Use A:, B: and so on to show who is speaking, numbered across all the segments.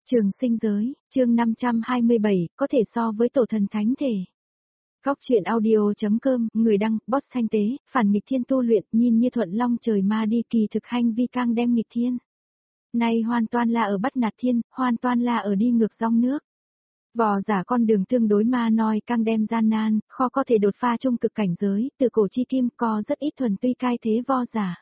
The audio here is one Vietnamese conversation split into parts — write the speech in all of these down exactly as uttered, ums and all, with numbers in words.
A: Trường sinh giới, chương năm trăm hai mươi bảy, có thể so với tổ thần thánh thể. Góc truyện audio.com, người đăng, boss thanh tế, phản nghịch thiên tu luyện, nhìn như thuận long trời ma đi kỳ thực hành vi càng đem nghịch thiên. Này hoàn toàn là ở bắt nạt thiên, hoàn toàn là ở đi ngược dòng nước. Vò giả con đường tương đối ma nói càng đem gian nan, khó có thể đột phá trung cực cảnh giới, từ cổ chi kim co rất ít thuần tuy cai thế vo giả.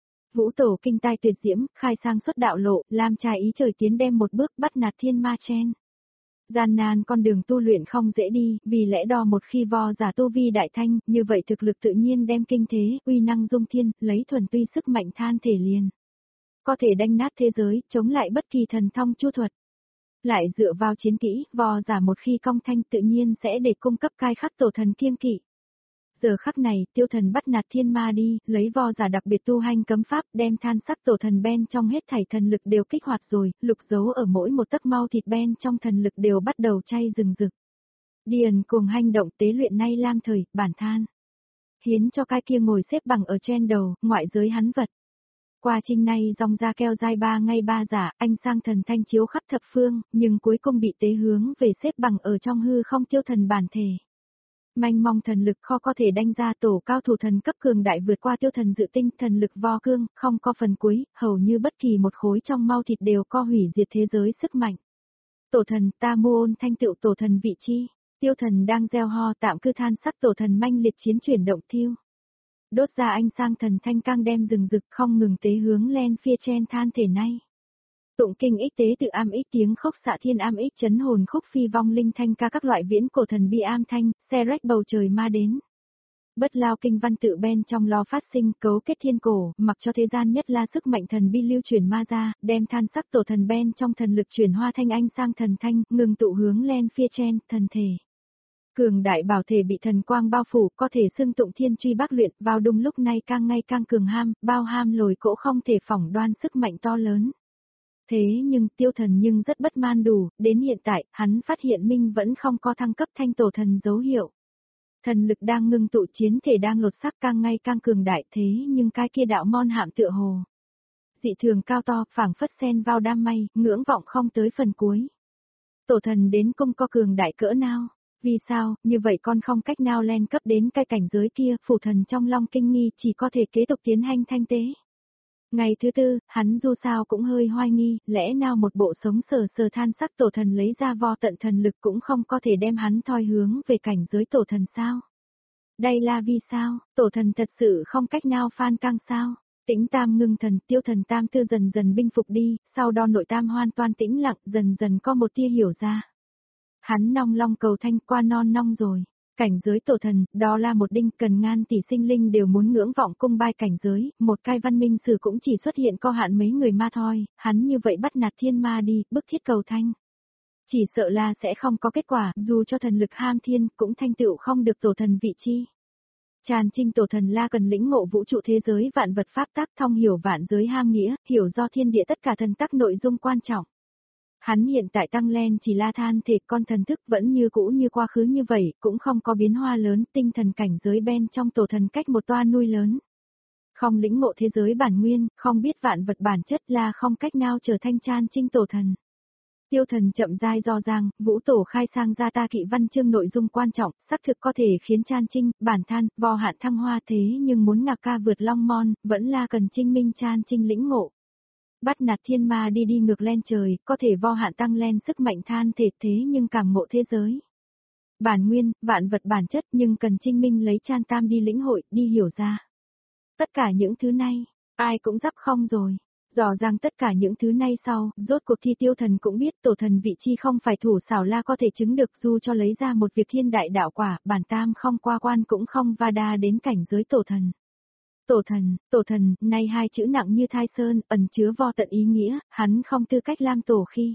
A: Vũ tổ kinh tai tuyệt diễm, khai sang xuất đạo lộ, làm trai ý trời tiến đem một bước bắt nạt thiên ma chen. Gian nan con đường tu luyện không dễ đi, vì lẽ đó một khi vo giả tu vi đại thanh, như vậy thực lực tự nhiên đem kinh thế, uy năng dung thiên, lấy thuần tuy sức mạnh than thể liền. Có thể đánh nát thế giới, chống lại bất kỳ thần thông chu thuật. Lại dựa vào chiến kỹ, vo giả một khi công thanh tự nhiên sẽ để cung cấp cai khắc tổ thần kiêng kỵ. Giờ khắc này, tiêu thần bắt nạt thiên ma đi, lấy vo giả đặc biệt tu hành cấm pháp đem than sắc tổ thần ben trong hết thảy thần lực đều kích hoạt rồi, lục dấu ở mỗi một tấc mau thịt ben trong thần lực đều bắt đầu chay rừng rực. Điền cùng hành động tế luyện nay lam thời, bản than. Hiến cho cái kia ngồi xếp bằng ở trên đầu, ngoại giới hắn vật. Qua trình này dòng ra keo dai ba ngay ba giả, anh sang thần thanh chiếu khắp thập phương, nhưng cuối cùng bị tế hướng về xếp bằng ở trong hư không tiêu thần bản thể. Manh mong thần lực khó có thể đánh ra tổ cao thủ thần cấp cường đại vượt qua tiêu thần dự tinh thần lực vo cương, không có phần cuối, hầu như bất kỳ một khối trong mau thịt đều có hủy diệt thế giới sức mạnh. Tổ thần ta mô ôn thanh tựu tổ thần vị chi, tiêu thần đang gieo ho tạm cư than sắc tổ thần manh liệt chiến chuyển động thiêu. Đốt ra anh sang thần thanh cang đem rừng rực không ngừng tế hướng lên phía trên than thể nay. Tụng kinh ích tế tự am ích tiếng khốc xạ thiên am ích chấn hồn khúc phi vong linh thanh ca các loại viễn cổ thần bi am thanh, xe rách bầu trời ma đến. Bất lao kinh văn tự bên trong lo phát sinh cấu kết thiên cổ, mặc cho thế gian nhất la sức mạnh thần bi lưu chuyển ma ra, đem than sắc tổ thần bên trong thần lực chuyển hoa thanh anh sang thần thanh, ngừng tụ hướng lên phía trên, thần thể. Cường đại bảo thể bị thần quang bao phủ, có thể xưng tụng thiên truy bác luyện, vào đúng lúc này càng ngày càng cường ham, bao ham lồi cỗ không thể phỏng đoan sức mạnh to lớn. Thế nhưng tiêu thần nhưng rất bất man đủ, đến hiện tại, hắn phát hiện minh vẫn không có thăng cấp thanh tổ thần dấu hiệu. Thần lực đang ngưng tụ chiến thể đang lột sắc càng ngày càng cường đại thế nhưng cái kia đạo mon hạm tựa hồ. Dị thường cao to, phảng phất sen vào đam mây, ngưỡng vọng không tới phần cuối. Tổ thần đến cung có cường đại cỡ nào? Vì sao, như vậy con không cách nào lên cấp đến cái cảnh giới kia, phủ thần trong long kinh nghi chỉ có thể kế tục tiến hành thanh tế. Ngày thứ tư, hắn dù sao cũng hơi hoài nghi, lẽ nào một bộ sống sờ sờ than sắc tổ thần lấy ra vo tận thần lực cũng không có thể đem hắn thoi hướng về cảnh giới tổ thần sao? Đây là vì sao, tổ thần thật sự không cách nào phan căng sao? Tĩnh tam ngưng thần, tiêu thần tam tư dần dần binh phục đi, sau đó nội tam hoàn toàn tĩnh lặng dần dần có một tia hiểu ra. Hắn nong long cầu thanh qua non nong rồi. Cảnh giới tổ thần, đó là một đinh cần ngàn tỷ sinh linh đều muốn ngưỡng vọng cung bai cảnh giới, một cái văn minh sử cũng chỉ xuất hiện có hạn mấy người ma thôi, hắn như vậy bắt nạt thiên ma đi, bức thiết cầu thanh. Chỉ sợ là sẽ không có kết quả, dù cho thần lực ham thiên, cũng thanh tựu không được tổ thần vị chi. Tràn trinh tổ thần la cần lĩnh ngộ vũ trụ thế giới vạn vật pháp tác thông hiểu vạn giới ham nghĩa, hiểu do thiên địa tất cả thần tắc nội dung quan trọng. Hắn hiện tại tăng lên chỉ là than thể con thần thức vẫn như cũ như quá khứ như vậy, cũng không có biến hoa lớn, tinh thần cảnh giới bên trong tổ thần cách một toa nuôi lớn. Không lĩnh ngộ thế giới bản nguyên, không biết vạn vật bản chất là không cách nào trở thành chan trinh tổ thần. Tiêu thần chậm rãi do rằng, vũ tổ khai sang ra ta kỵ văn chương nội dung quan trọng, xác thực có thể khiến chan trinh, bản than, vo hạn thăng hoa thế nhưng muốn ngạc ca vượt long mon, vẫn là cần trinh minh chan trinh lĩnh ngộ. Bắt nạt thiên ma đi đi ngược lên trời, có thể vo hạn tăng lên sức mạnh than thể thế nhưng càng ngộ thế giới. Bản nguyên, vạn vật bản chất nhưng cần trinh minh lấy chan tam đi lĩnh hội, đi hiểu ra. Tất cả những thứ này, ai cũng dắp không rồi. Rõ ràng tất cả những thứ này sau, rốt cuộc thi tiêu thần cũng biết tổ thần vị chi không phải thủ xảo la có thể chứng được dù cho lấy ra một việc thiên đại đạo quả, bản tam không qua quan cũng không va đa đến cảnh giới tổ thần. Tổ thần, tổ thần, nay hai chữ nặng như thai sơn, ẩn chứa vô tận ý nghĩa, hắn không tư cách làm tổ khi.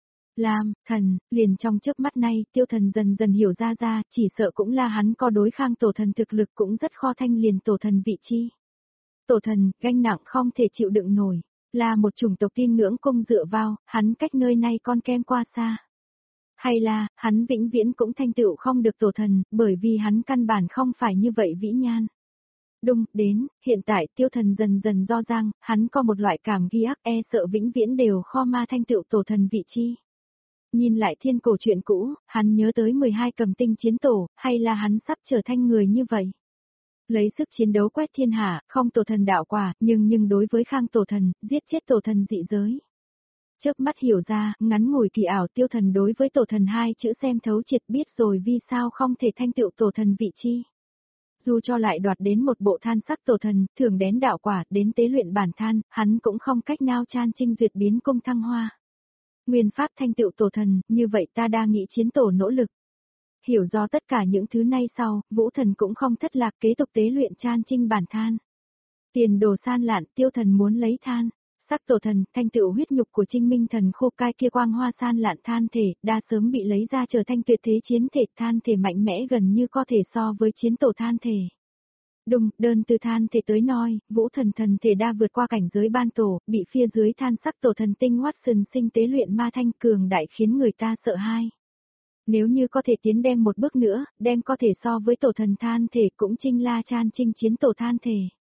A: Làm, thần, liền trong trước mắt nay, tiêu thần dần dần hiểu ra ra, chỉ sợ cũng là hắn có đối kháng tổ thần thực lực cũng rất khó thanh liền tổ thần vị chi. Tổ thần, gánh nặng không thể chịu đựng nổi, là một chủng tộc tin ngưỡng cung dựa vào, hắn cách nơi này con kem qua xa. Hay là, hắn vĩnh viễn cũng thanh tựu không được tổ thần, bởi vì hắn căn bản không phải như vậy vĩ nhan. Đùng, đến, hiện tại tiêu thần dần dần do giang, hắn có một loại cảm ghi ác e sợ vĩnh viễn đều kho ma thanh tựu tổ thần vị chi. Nhìn lại thiên cổ chuyện cũ, hắn nhớ tới mười hai cầm tinh chiến tổ, hay là hắn sắp trở thành người như vậy. Lấy sức chiến đấu quét thiên hạ, không tổ thần đạo quả, nhưng nhưng đối với khang tổ thần, giết chết tổ thần dị giới. Chớp mắt hiểu ra, ngắn ngủi kỳ ảo tiêu thần đối với tổ thần hai chữ xem thấu triệt biết rồi vì sao không thể thanh tựu tổ thần vị chi. Dù cho lại đoạt đến một bộ than sắc tổ thần, thường đến đạo quả, đến tế luyện bản than, hắn cũng không cách nào chan trinh duyệt biến công thăng hoa. Nguyên pháp thanh tựu tổ thần, như vậy ta đa nghị chiến tổ nỗ lực. Hiểu do tất cả những thứ này sau, vũ thần cũng không thất lạc kế tục tế luyện chan trinh bản than. Tiền đồ san lạn, tiêu thần muốn lấy than. Sắc tổ thần, thanh tựu huyết nhục của Trinh Minh thần khô cai kia quang hoa san lạn than thể, đa sớm bị lấy ra trở thành tuyệt thế chiến thể, than thể mạnh mẽ gần như có thể so với chiến tổ than thể. Đùng, đơn từ than thể tới noi, vũ thần thần thể đa vượt qua cảnh giới ban tổ, bị phía dưới than sắc tổ thần tinh Watson sinh tế luyện ma thanh cường đại khiến người ta sợ hai. Nếu như có thể tiến đem một bước nữa, đem có thể so với tổ thần than thể cũng Trinh la chan trinh chiến tổ than thể.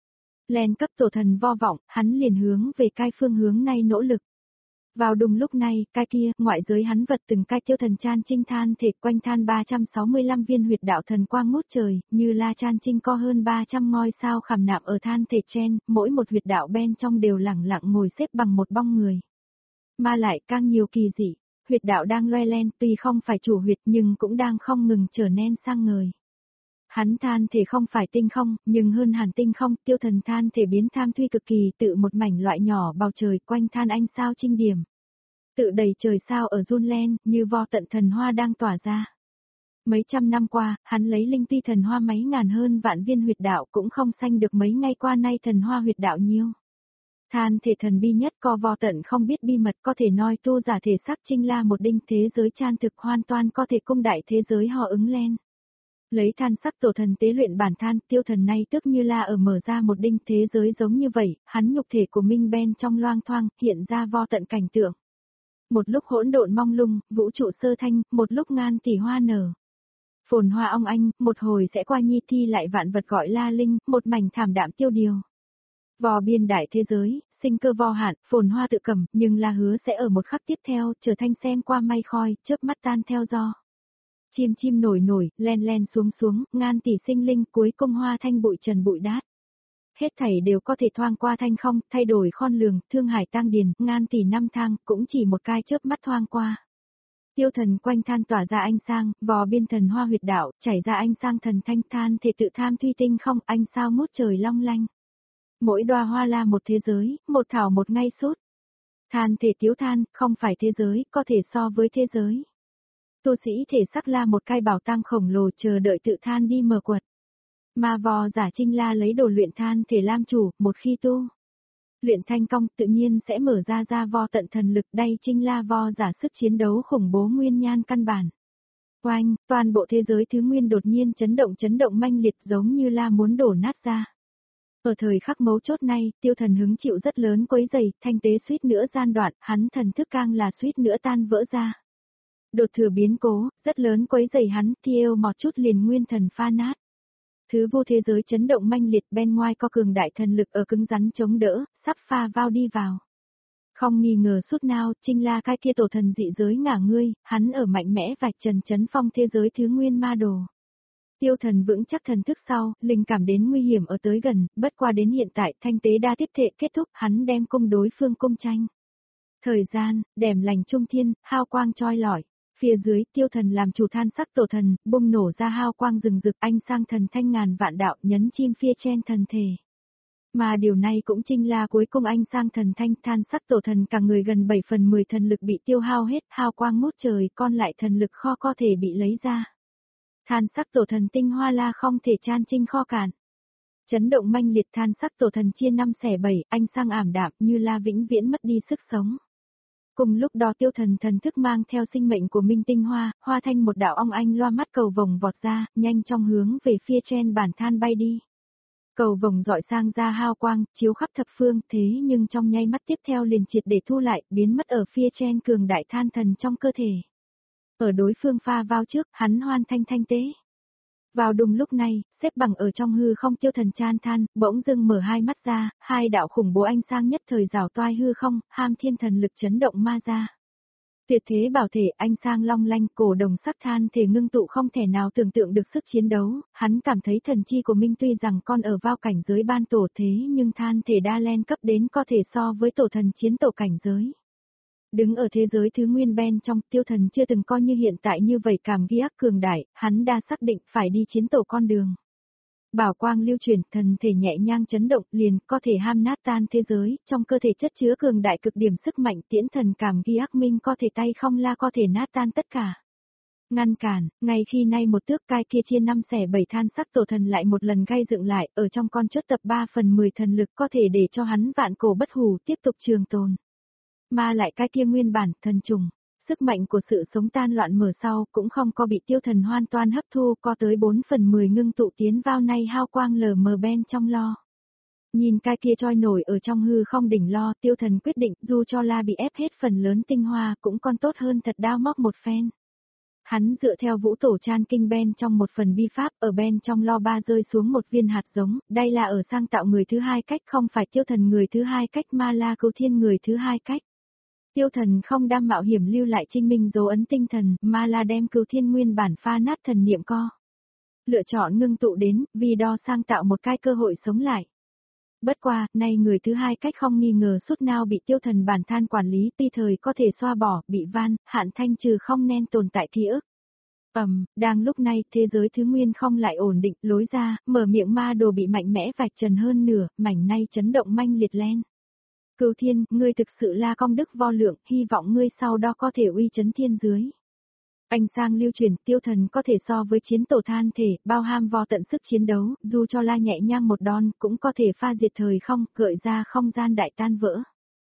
A: Len cấp tổ thần vo vọng, hắn liền hướng về cai phương hướng này nỗ lực. Vào đùng lúc này, cai kia, ngoại giới hắn vật từng cai tiêu thần chan trinh than thể quanh than ba trăm sáu mươi lăm viên huyệt đạo thần quang ngút trời, như la chan trinh có hơn ba trăm ngôi sao khảm nạm ở than thể trên, mỗi một huyệt đạo bên trong đều lẳng lặng ngồi xếp bằng một bong người. Mà lại càng nhiều kỳ dị, huyệt đạo đang loe len tuy không phải chủ huyệt nhưng cũng đang không ngừng trở nên sang ngời. Hắn than thể không phải tinh không, nhưng hơn hẳn tinh không, tiêu thần than thể biến tham thuy cực kỳ tự một mảnh loại nhỏ bầu trời quanh than anh sao trinh điểm. Tự đầy trời sao ở run len, như vo tận thần hoa đang tỏa ra. Mấy trăm năm qua, hắn lấy linh tuy thần hoa mấy ngàn hơn vạn viên huyệt đạo cũng không sanh được mấy ngày qua nay thần hoa huyệt đạo nhiêu. Than thể thần bi nhất co vo tận không biết bi mật có thể nói tu giả thể sắc trinh la một đinh thế giới chan thực hoàn toàn có thể cung đại thế giới họ ứng len. Lấy than sắc tổ thần tế luyện bản than, tiêu thần này tức như là ở mở ra một đinh thế giới giống như vậy, hắn nhục thể của Minh Ben trong loang thoang, hiện ra vo tận cảnh tượng. Một lúc hỗn độn mong lung, vũ trụ sơ thanh, một lúc ngàn tỷ hoa nở. Phồn hoa ong anh, một hồi sẽ qua nhi thi lại vạn vật gọi la linh, một mảnh thảm đạm tiêu điều. Vò biên đại thế giới, sinh cơ vo hạn, phồn hoa tự cầm, nhưng là hứa sẽ ở một khắc tiếp theo, trở thành xem qua mây khói, chớp mắt tan theo gió. Chim chim nổi nổi, len len xuống xuống, ngàn tỷ sinh linh cuối cùng hoa thanh bụi trần bụi đát. Hết thảy đều có thể thoang qua thanh không, thay đổi khôn lường, thương hải tang điền, ngàn tỷ năm thang, cũng chỉ một cái chớp mắt thoang qua. Tiêu thần quanh than tỏa ra ánh sang, vò biên thần hoa huyệt đạo, chảy ra ánh sang thần thanh than thể tự tham thuy tinh không, ánh sao ngút trời long lanh. Mỗi đóa hoa là một thế giới, một thảo một ngay suốt. Than thể tiếu than, không phải thế giới, có thể so với thế giới. Tu sĩ thể sắc la một cái bảo tang khổng lồ chờ đợi tự than đi mở quật. Mà vò giả trinh la lấy đồ luyện than thể làm chủ, một khi tu. Luyện thanh công tự nhiên sẽ mở ra ra vo tận thần lực đây trinh la vo giả sức chiến đấu khủng bố nguyên nhan căn bản. Oanh, toàn bộ thế giới thứ nguyên đột nhiên chấn động chấn động manh liệt giống như la muốn đổ nát ra. Ở thời khắc mấu chốt này, tiêu thần hứng chịu rất lớn quấy dày, thanh tế suýt nữa gian đoạn, hắn thần thức càng là suýt nữa tan vỡ ra. Đột thừa biến cố, rất lớn quấy dày hắn, tiêu một chút liền nguyên thần pha nát. Thứ vô thế giới chấn động manh liệt bên ngoài có cường đại thần lực ở cứng rắn chống đỡ, sắp pha vào đi vào. Không nghi ngờ suốt nào, trinh la cái kia tổ thần dị giới ngả ngươi, hắn ở mạnh mẽ vạch trần chấn phong thế giới thứ nguyên ma đồ. Tiêu thần vững chắc thần thức sau, linh cảm đến nguy hiểm ở tới gần, bất qua đến hiện tại thanh tế đa tiếp thệ kết thúc, hắn đem cung đối phương cung tranh. Thời gian, đèm lành trung thiên, hao quang choi lỏi. Phía dưới, tiêu thần làm chủ than sắc tổ thần, bùng nổ ra hao quang rừng rực anh sang thần thanh ngàn vạn đạo nhấn chim phía trên thần thể. Mà điều này cũng chính là cuối cùng anh sang thần thanh than sắc tổ thần cả người gần bảy phần mười thần lực bị tiêu hao hết, hao quang ngút trời còn lại thần lực kho có thể bị lấy ra. Than sắc tổ thần tinh hoa la không thể chan trinh kho cản. Chấn động manh liệt than sắc tổ thần chia năm xẻ bảy, anh sang ảm đạm như la vĩnh viễn mất đi sức sống. Cùng lúc đó tiêu thần thần thức mang theo sinh mệnh của minh tinh hoa, hoa thanh một đạo ong anh loa mắt cầu vồng vọt ra, nhanh trong hướng về phía trên bản than bay đi. Cầu vồng dọi sang ra hao quang, chiếu khắp thập phương, thế nhưng trong nháy mắt tiếp theo liền triệt để thu lại, biến mất ở phía trên cường đại than thần trong cơ thể. Ở đối phương pha vào trước, hắn hoan thanh thanh tế. Vào đùng lúc này, xếp bằng ở trong hư không tiêu thần chan than, bỗng dưng mở hai mắt ra, hai đạo khủng bố anh sang nhất thời rào toai hư không, ham thiên thần lực chấn động ma ra. Tuyệt thế bảo thể anh sang long lanh cổ đồng sắc than thể ngưng tụ không thể nào tưởng tượng được sức chiến đấu, hắn cảm thấy thần chi của Minh tuy rằng con ở vào cảnh giới ban tổ thế nhưng than thể đa len cấp đến có thể so với tổ thần chiến tổ cảnh giới. Đứng ở thế giới thứ nguyên bên trong, tiêu thần chưa từng coi như hiện tại như vậy cảm ghi ác cường đại, hắn đã xác định phải đi chiến tổ con đường. Bảo quang lưu truyền, thần thể nhẹ nhàng chấn động liền có thể ham nát tan thế giới, trong cơ thể chất chứa cường đại cực điểm sức mạnh tiễn thần cảm ghi ác minh có thể tay không la có thể nát tan tất cả. Ngăn cản, ngay khi nay một tước cai kia chia năm xẻ bảy than sắc tổ thần lại một lần gây dựng lại, ở trong con chốt tập ba phần mười thần lực có thể để cho hắn vạn cổ bất hủ tiếp tục trường tồn. Mà lại cái kia nguyên bản, thần trùng, sức mạnh của sự sống tan loạn mở sau cũng không có bị tiêu thần hoàn toàn hấp thu có tới bốn phần mười ngưng tụ tiến vào nay hao quang lờ mờ bên trong lo. Nhìn cái kia trôi nổi ở trong hư không đỉnh lo tiêu thần quyết định dù cho la bị ép hết phần lớn tinh hoa cũng còn tốt hơn thật đao móc một phen. Hắn dựa theo vũ tổ chan kinh bên trong một phần bi pháp ở bên trong lo ba rơi xuống một viên hạt giống, đây là ở sang tạo người thứ hai cách không phải tiêu thần người thứ hai cách mà là cứu thiên người thứ hai cách. Tiêu thần không đam mạo hiểm lưu lại trinh minh dấu ấn tinh thần, mà là đem cứu thiên nguyên bản pha nát thần niệm co. Lựa chọn ngưng tụ đến, vì đo sang tạo một cái cơ hội sống lại. Bất qua, nay người thứ hai cách không nghi ngờ suốt nào bị tiêu thần bản than quản lý tuy thời có thể xoa bỏ, bị van, hạn thanh trừ không nên tồn tại ký ức. Ầm, đang lúc này, thế giới thứ nguyên không lại ổn định, lối ra, mở miệng ma đồ bị mạnh mẽ vạch trần hơn nửa, mảnh nay chấn động manh liệt lên. Cửu thiên, ngươi thực sự là công đức vô lượng, hy vọng ngươi sau đó có thể uy chấn thiên dưới. Anh sang lưu truyền, tiêu thần có thể so với chiến tổ than thể, bao ham vô tận sức chiến đấu, dù cho la nhẹ nhàng một đòn, cũng có thể pha diệt thời không, gợi ra không gian đại tan vỡ.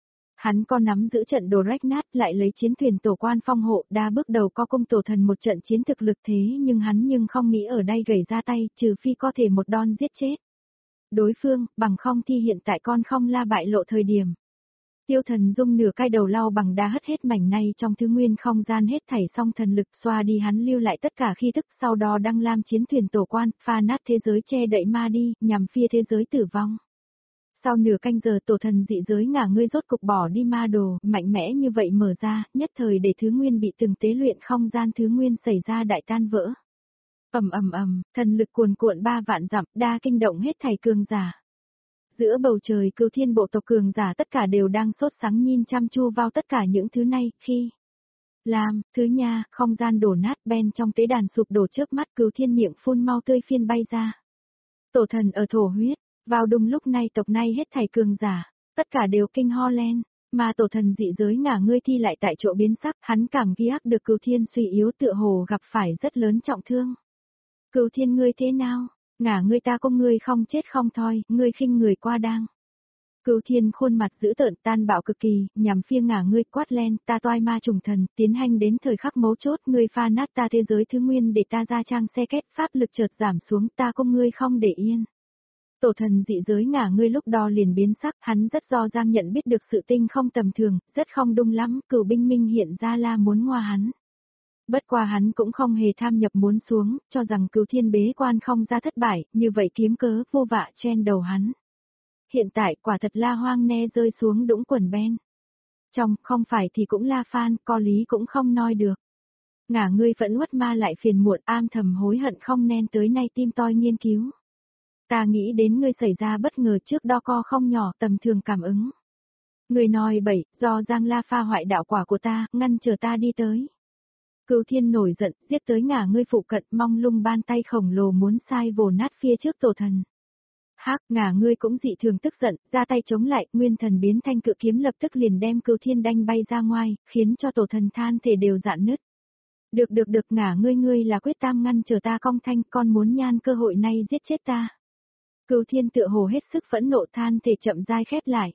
A: Hắn có nắm giữ trận đồ rách nát lại lấy chiến thuyền tổ quan phong hộ, đa bước đầu có công tổ thần một trận chiến thực lực thế nhưng hắn nhưng không nghĩ ở đây gầy ra tay, trừ phi có thể một đòn giết chết. Đối phương, bằng không thì hiện tại con không la bại lộ thời điểm. Tiêu thần dung nửa cái đầu lau bằng đá hất hết mảnh này trong thứ nguyên không gian hết thảy xong thần lực xoa đi hắn lưu lại tất cả khi thức sau đó đăng lam chiến thuyền tổ quan, pha nát thế giới che đậy ma đi, nhằm phía thế giới tử vong. Sau nửa canh giờ tổ thần dị giới ngả ngươi rốt cục bỏ đi ma đồ, mạnh mẽ như vậy mở ra, nhất thời để thứ nguyên bị từng tế luyện không gian thứ nguyên xảy ra đại tan vỡ. Ầm ầm ầm, thần lực cuồn cuộn ba vạn dặm, đa kinh động hết thảy cường giả. Giữa bầu trời cửu thiên bộ tộc cường giả tất cả đều đang sốt sắng nhìn chăm chu vào tất cả những thứ này, khi làm, thứ nha, không gian đổ nát bên trong tế đàn sụp đổ trước mắt cửu thiên miệng phun mau tươi phiên bay ra. Tổ thần ở thổ huyết, vào đúng lúc này tộc này hết thảy cường giả, tất cả đều kinh ho lên, mà tổ thần dị giới ngả ngươi thi lại tại chỗ biến sắc, hắn cảm ghi ác được cửu thiên suy yếu tựa hồ gặp phải rất lớn trọng thương. Cửu thiên ngươi thế nào? Ngả ngươi ta công ngươi không chết không thôi, ngươi khinh người qua đang. Cửu thiên khuôn mặt dữ tợn tan bạo cực kỳ, nhằm phía ngả ngươi quát lên, ta toai ma trùng thần, tiến hành đến thời khắc mấu chốt, ngươi pha nát ta thế giới thứ nguyên để ta ra trang xe kết, pháp lực chợt giảm xuống, ta công ngươi không để yên. Tổ thần dị giới ngả ngươi lúc đó liền biến sắc, hắn rất do giang nhận biết được sự tinh không tầm thường, rất không đung lắm, cửu binh minh hiện ra la muốn ngoa hắn. Bất qua hắn cũng không hề tham nhập muốn xuống, cho rằng cửu thiên bế quan không ra thất bại, như vậy kiếm cớ vô vạ chen đầu hắn. Hiện tại quả thật la hoang ne rơi xuống đũng quần ben. Trong, không phải thì cũng la phan, có lý cũng không nói được. Ngả ngươi vẫn uất ma lại phiền muộn am thầm hối hận không nên tới nay tim toi nghiên cứu. Ta nghĩ đến ngươi xảy ra bất ngờ trước đó co không nhỏ tầm thường cảm ứng. Ngươi nói bậy, do Giang La pha hoại đạo quả của ta, ngăn chờ ta đi tới. Cửu thiên nổi giận, giết tới ngả ngươi phụ cận mong lung ban tay khổng lồ muốn sai vồ nát phía trước tổ thần. Hắc, ngả ngươi cũng dị thường tức giận, ra tay chống lại, nguyên thần biến thanh cự kiếm lập tức liền đem cửu thiên đanh bay ra ngoài, khiến cho tổ thần than thể đều dạn nứt. Được được được ngả ngươi ngươi là quyết tam ngăn chờ ta cong thanh, con muốn nhan cơ hội này giết chết ta. Cửu thiên tựa hồ hết sức phẫn nộ than thể chậm rãi khép lại.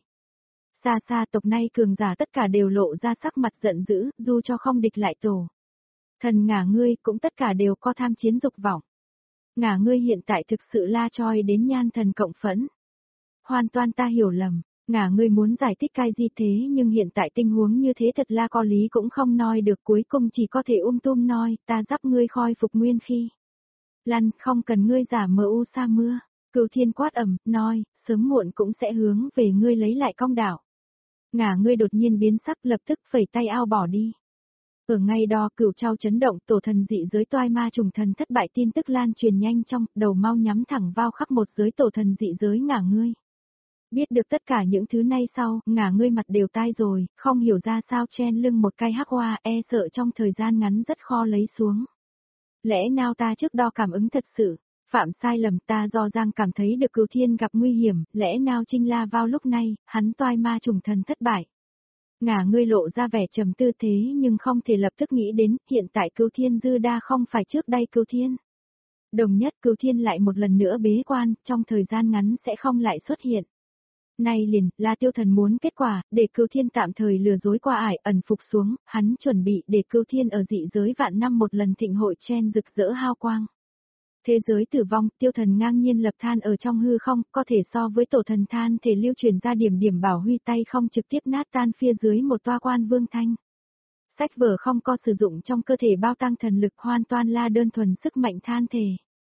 A: Xa xa tộc nay cường giả tất cả đều lộ ra sắc mặt giận dữ, dù cho không địch lại tổ. Thần ngả ngươi cũng tất cả đều có tham chiến dục vọng. Ngả ngươi hiện tại thực sự la choi đến nhan thần cộng phẫn. Hoàn toàn ta hiểu lầm, ngả ngươi muốn giải thích cái gì thế nhưng hiện tại tình huống như thế thật là có lý cũng không nói được cuối cùng chỉ có thể um tùm nói, ta dắp ngươi khôi phục nguyên khi. Lăn không cần ngươi giả mờ u sa mưa, cửu thiên quát ẩm, nói, sớm muộn cũng sẽ hướng về ngươi lấy lại công đạo. Ngả ngươi đột nhiên biến sắc lập tức phẩy tay ao bỏ đi. Ở ngay đó Cửu Châu chấn động, tổ thần dị giới toai ma trùng thần thất bại tin tức lan truyền nhanh trong, đầu mau nhắm thẳng vào khắp một giới tổ thần dị giới ngả ngươi. Biết được tất cả những thứ này sau, ngả ngươi mặt đều tai rồi, không hiểu ra sao chen lưng một cây hắc hoa, e sợ trong thời gian ngắn rất khó lấy xuống. Lẽ nào ta trước đo cảm ứng thật sự, phạm sai lầm, ta do Giang cảm thấy được Cửu Thiên gặp nguy hiểm, lẽ nào Trinh La vào lúc này, hắn toai ma trùng thần thất bại. Ngả ngươi lộ ra vẻ trầm tư thế nhưng không thể lập tức nghĩ đến, hiện tại Cửu Thiên dư đa không phải trước đây Cửu Thiên. Đồng nhất Cửu Thiên lại một lần nữa bế quan, trong thời gian ngắn sẽ không lại xuất hiện. Nay liền, là Tiêu Thần muốn kết quả, để Cửu Thiên tạm thời lừa dối qua ải, ẩn phục xuống, hắn chuẩn bị để Cửu Thiên ở dị giới vạn năm một lần thịnh hội chen rực rỡ hao quang. Thế giới tử vong, Tiêu Thần ngang nhiên lập than ở trong hư không, có thể so với tổ thần than thể lưu truyền ra điểm điểm bảo huy tay không trực tiếp nát tan phía dưới một toa quan vương thanh. Sách vở không có sử dụng trong cơ thể bao tăng thần lực hoàn toàn là đơn thuần sức mạnh than thể.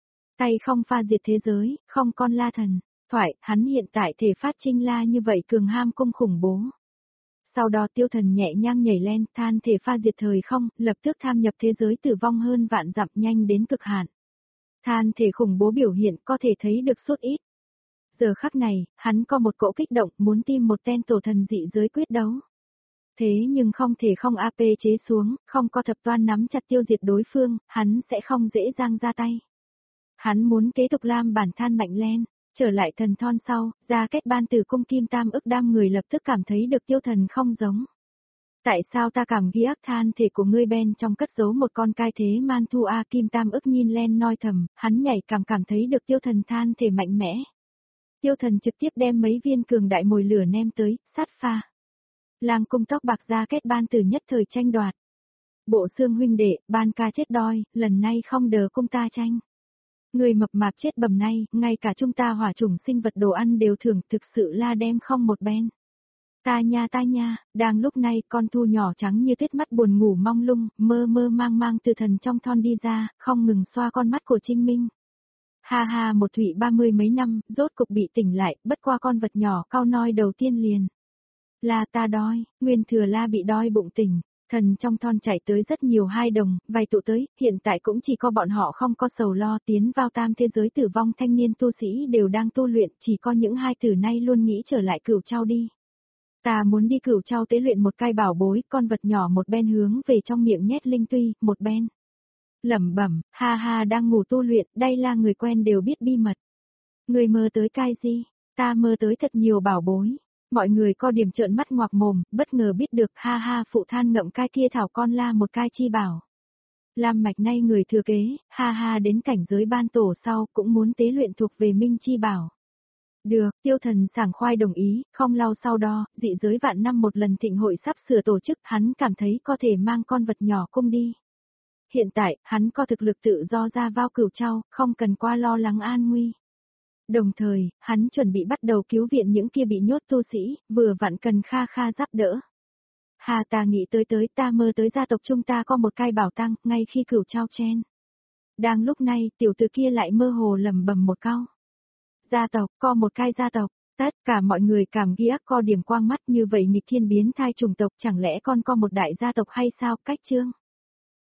A: Tay không pha diệt thế giới, không con la thần. Thoại, hắn hiện tại thể phát trinh la như vậy cường ham cung khủng bố. Sau đó Tiêu Thần nhẹ nhàng nhảy lên, than thể pha diệt thời không, lập tức tham nhập thế giới tử vong hơn vạn dặm nhanh đến cực hạn. Than thể khủng bố biểu hiện có thể thấy được suốt ít. Giờ khắc này, hắn có một cỗ kích động muốn tìm một tên tổ thần dị giới quyết đấu. Thế nhưng không thể không a pê chế xuống, không có thập toan nắm chặt tiêu diệt đối phương, hắn sẽ không dễ dàng ra tay. Hắn muốn kế tục làm bản than mạnh lên. Trở lại thần thon sau, ra kết ban từ cung kim tam ức đam người lập tức cảm thấy được Tiêu Thần không giống. Tại sao ta cảm ghi ác than thể của ngươi bên trong cất giấu một con cai thế man thu a kim tam ức nhìn len noi thầm, hắn nhảy cảm cảm thấy được Tiêu Thần than thể mạnh mẽ. Tiêu Thần trực tiếp đem mấy viên cường đại mồi lửa ném tới, sát pha. Lang cung tóc bạc ra kết ban từ nhất thời tranh đoạt. Bộ xương huynh đệ, ban ca chết đoi, lần này không đờ cung ta tranh. Người mập mạp chết bầm nay, ngay cả chúng ta hỏa chủng sinh vật đồ ăn đều thưởng, thực sự là đem không một bên. Ta nha ta nha, đang lúc này con thu nhỏ trắng như tuyết mắt buồn ngủ mong lung, mơ mơ mang mang từ thần trong thon đi ra, không ngừng xoa con mắt của Trinh Minh. Ha ha một thụy ba mươi mấy năm, rốt cục bị tỉnh lại, bất qua con vật nhỏ cao noi đầu tiên liền. Là ta đói, nguyên thừa la bị đói bụng tỉnh. Thần trong thon chạy tới rất nhiều hai đồng, vài tụ tới, hiện tại cũng chỉ có bọn họ không có sầu lo tiến vào tam thế giới tử vong thanh niên tu sĩ đều đang tu luyện, chỉ có những hai tử nay luôn nghĩ trở lại Cửu Châu đi. Ta muốn đi Cửu Châu tế luyện một cái bảo bối, con vật nhỏ một bên hướng về trong miệng nhét linh tuy, một bên. Lẩm bẩm, ha ha đang ngủ tu luyện, đây là người quen đều biết bi mật. Người mơ tới cái gì? Ta mơ tới thật nhiều bảo bối. Mọi người có điểm trợn mắt ngoạc mồm, bất ngờ biết được ha ha phụ than ngậm cai kia thảo con la một cai chi bảo. Lam mạch nay người thừa kế, ha ha đến cảnh giới ban tổ sau cũng muốn tế luyện thuộc về minh chi bảo. Được, Tiêu Thần sảng khoai đồng ý, không lâu sau đó, dị giới vạn năm một lần thịnh hội sắp sửa tổ chức, hắn cảm thấy có thể mang con vật nhỏ cung đi. Hiện tại, hắn có thực lực tự do ra vào Cửu Châu, không cần qua lo lắng an nguy. Đồng thời, hắn chuẩn bị bắt đầu cứu viện những kia bị nhốt tu sĩ, vừa vặn cần kha kha giúp đỡ. Hà ta nghĩ tới tới ta mơ tới gia tộc chúng ta có một cái bảo tàng, ngay khi Cửu Châu chen. Đang lúc này, tiểu tử kia lại mơ hồ lầm bầm một câu. Gia tộc, có một cái gia tộc, tất cả mọi người cảm ghi ác co điểm quang mắt như vậy nghịch thiên biến thai chủng tộc chẳng lẽ con có một đại gia tộc hay sao, cách chương.